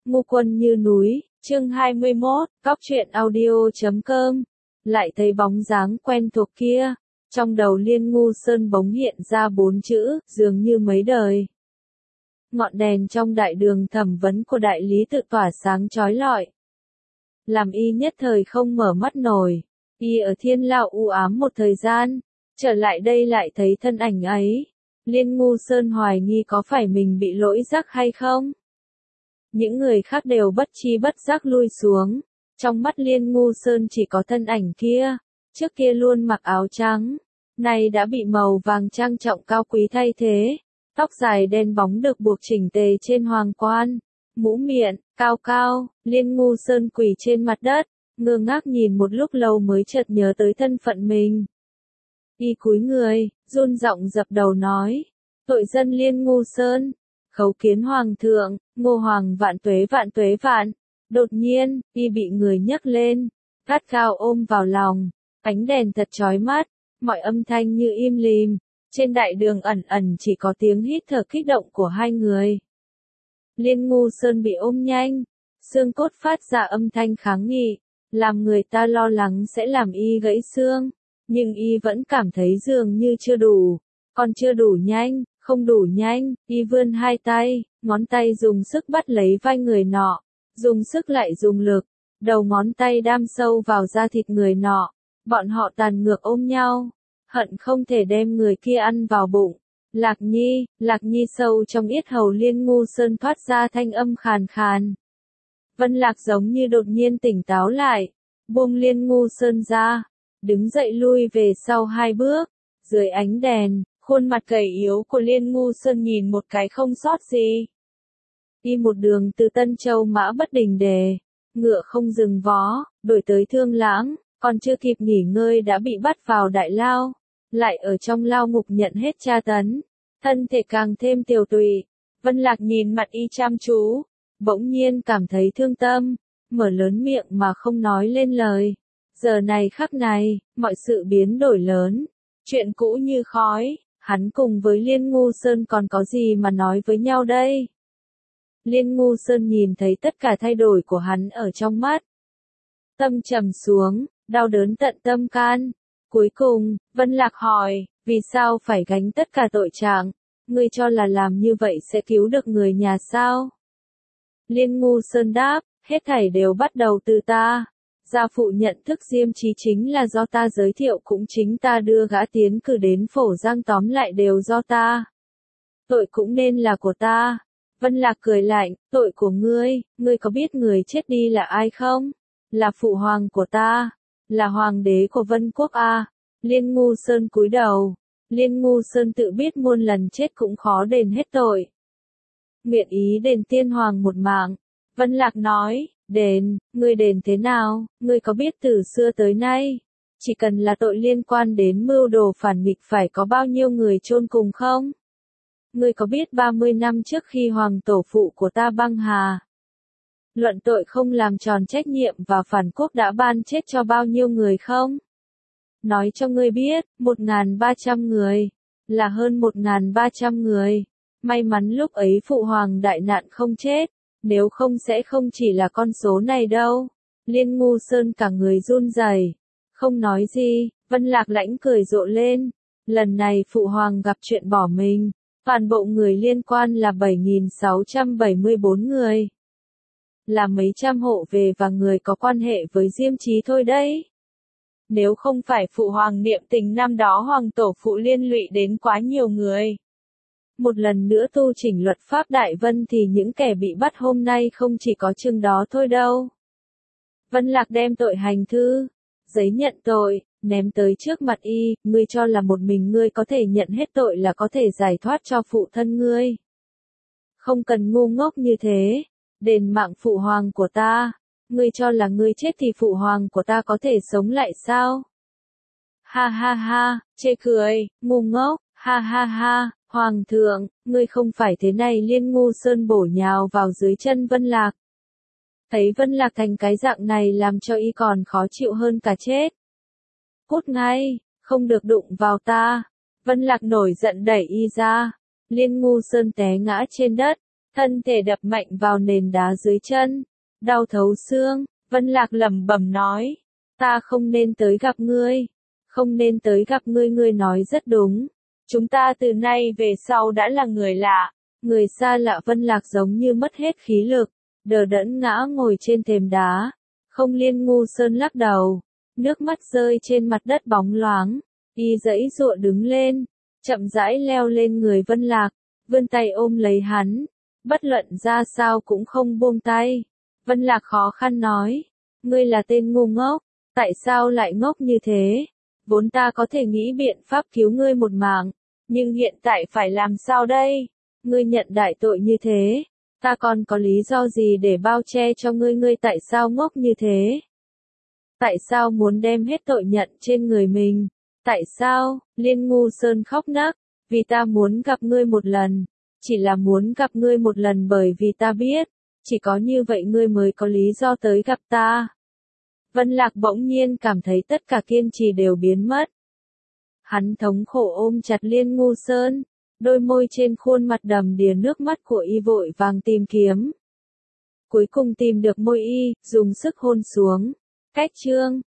Ngu quân như núi, chương 21, cóc truyện audio.com. Lại thấy bóng dáng quen thuộc kia, trong đầu Liên Ngu Sơn bỗng hiện ra 4 chữ, dường như mấy đời. Ngọn đèn trong đại đường thẩm vấn của đại lý tự tỏa sáng chói lọi. Làm y nhất thời không mở mắt nổi, y ở thiên lao u ám một thời gian, trở lại đây lại thấy thân ảnh ấy. Liên Ngu Sơn hoài nghi có phải mình bị lỗi giác hay không? Những người khác đều bất chi bất giác lui xuống. Trong mắt Liên Ngu Sơn chỉ có thân ảnh kia, trước kia luôn mặc áo trắng, nay đã bị màu vàng trang trọng cao quý thay thế. Tóc dài đen bóng được buộc chỉnh tề trên hoàng quan, mũ miệng, cao cao. Liên Ngu Sơn quỳ trên mặt đất, ngơ ngác nhìn một lúc lâu mới chợt nhớ tới thân phận mình. Y cúi người, run giọng dập đầu nói, tội dân Liên Ngu Sơn, khấu kiến hoàng thượng, Ngô Hoàng vạn tuế vạn tuế vạn. Đột nhiên, y bị người nhấc lên, gắt gao ôm vào lòng, ánh đèn thật chói mắt, mọi âm thanh như im lìm, trên đại đường ẩn ẩn chỉ có tiếng hít thở kích động của hai người. Liên Ngu Sơn bị ôm nhanh, xương cốt phát ra âm thanh kháng nghị, làm người ta lo lắng sẽ làm y gãy xương, nhưng y vẫn cảm thấy dường như chưa đủ, còn chưa đủ nhanh, không đủ nhanh. Y vươn hai tay, ngón tay dùng sức bắt lấy vai người nọ, dùng sức lại dùng lực, đầu ngón tay đâm sâu vào da thịt người nọ, bọn họ tàn ngược ôm nhau, hận không thể đem người kia ăn vào bụng. Lạc Nhi sâu trong yết hầu Liên Ngu Sơn thoát ra thanh âm khàn khàn. Vân Lạc giống như đột nhiên tỉnh táo lại, buông Liên Ngu Sơn ra, đứng dậy lui về sau 2 bước, dưới ánh đèn, khuôn mặt gầy yếu của Liên Ngu Sơn nhìn một cái không sót gì. Đi một đường từ Tân Châu mã bất đình đề, ngựa không dừng vó, đuổi tới Thương Lãng, còn chưa kịp nghỉ ngơi đã bị bắt vào đại lao, lại ở trong lao ngục nhận hết tra tấn, thân thể càng thêm tiều tụy. Vân Lạc nhìn mặt y chăm chú, bỗng nhiên cảm thấy thương tâm, mở lớn miệng mà không nói lên lời. Giờ này khắc này, mọi sự biến đổi lớn, chuyện cũ như khói, hắn cùng với Liên Ngu Sơn còn có gì mà nói với nhau đây? Liên Ngu Sơn nhìn thấy tất cả thay đổi của hắn ở trong mắt. Tâm trầm xuống, đau đớn tận tâm can. Cuối cùng, Vân Lạc hỏi, vì sao phải gánh tất cả tội trạng? Ngươi cho là làm như vậy sẽ cứu được người nhà sao? Liên Ngu Sơn đáp, hết thảy đều bắt đầu từ ta. Gia phụ nhận thức Diêm Chí chính là do ta giới thiệu, cũng chính ta đưa gã tiến cử đến Phổ Giang, tóm lại đều do ta. Tội cũng nên là của ta. Vân Lạc cười lạnh, tội của ngươi có biết người chết đi là ai không? Là phụ hoàng của ta, là hoàng đế của Vân Quốc a. Liên Ngu Sơn cúi đầu, Liên Ngu Sơn tự biết muôn lần chết cũng khó đền hết tội. Nguyện ý đền tiên hoàng một mạng. Vân Lạc nói, ngươi đền thế nào? Ngươi có biết từ xưa tới nay, chỉ cần là tội liên quan đến mưu đồ phản nghịch phải có bao nhiêu người chôn cùng không? Ngươi có biết 30 năm trước khi hoàng tổ phụ của ta băng hà, luận tội không làm tròn trách nhiệm và phản quốc đã ban chết cho bao nhiêu người không? Nói cho ngươi biết, 1.300 người, là hơn 1.300 người. May mắn lúc ấy phụ hoàng đại nạn không chết, nếu không sẽ không chỉ là con số này đâu. Liên Ngu Sơn cả người run rẩy, không nói gì. Vân Lạc lãnh cười rộ lên, lần này phụ hoàng gặp chuyện bỏ mình, toàn bộ người liên quan là 7.674 người. Là mấy trăm hộ về và người có quan hệ với Diêm Chí thôi đấy. Nếu không phải phụ hoàng niệm tình năm đó hoàng tổ phụ liên lụy đến quá nhiều người. Một lần nữa tu chỉnh luật pháp Đại Vân thì những kẻ bị bắt hôm nay không chỉ có chừng đó thôi đâu. Vân Lạc đem tội hành thư, giấy nhận tội, ném tới trước mặt y, ngươi cho là một mình ngươi có thể nhận hết tội là có thể giải thoát cho phụ thân ngươi. Không cần ngu ngốc như thế, đền mạng phụ hoàng của ta, ngươi cho là ngươi chết thì phụ hoàng của ta có thể sống lại sao? Ha ha ha, chê cười, ngu ngốc, ha ha ha. Hoàng thượng, ngươi không phải thế này. Liên Ngu Sơn bổ nhào vào dưới chân Vân Lạc. Thấy Vân Lạc thành cái dạng này làm cho y còn khó chịu hơn cả chết. Cút ngay, không được đụng vào ta. Vân Lạc nổi giận đẩy y ra. Liên Ngu Sơn té ngã trên đất, thân thể đập mạnh vào nền đá dưới chân, đau thấu xương. Vân Lạc lẩm bẩm nói, ta không nên tới gặp ngươi, không nên tới gặp ngươi, ngươi nói rất đúng. Chúng ta từ nay về sau đã là người lạ, người xa lạ. Vân Lạc giống như mất hết khí lực, đờ đẫn ngã ngồi trên thềm đá. Không Liên ngu sơn lắc đầu, nước mắt rơi trên mặt đất bóng loáng, y giãy giụa đứng lên, chậm rãi leo lên người Vân Lạc, vươn tay ôm lấy hắn, bất luận ra sao cũng không buông tay. Vân Lạc khó khăn nói, ngươi là tên ngu ngốc, tại sao lại ngốc như thế? Vốn ta có thể nghĩ biện pháp cứu ngươi một mạng, nhưng hiện tại phải làm sao đây? Ngươi nhận đại tội như thế, ta còn có lý do gì để bao che cho ngươi? Ngươi tại sao ngốc như thế? Tại sao muốn đem hết tội nhận trên người mình? Tại sao? Liên ngu sơn khóc nấc, vì ta muốn gặp ngươi một lần, chỉ là muốn gặp ngươi một lần, bởi vì ta biết, chỉ có như vậy ngươi mới có lý do tới gặp ta. Vân Lạc bỗng nhiên cảm thấy tất cả kiên trì đều biến mất. Hắn thống khổ ôm chặt Liên ngu sơn, đôi môi trên khuôn mặt đầm đìa nước mắt của y vội vàng tìm kiếm. Cuối cùng tìm được môi y, dùng sức hôn xuống. Cách chương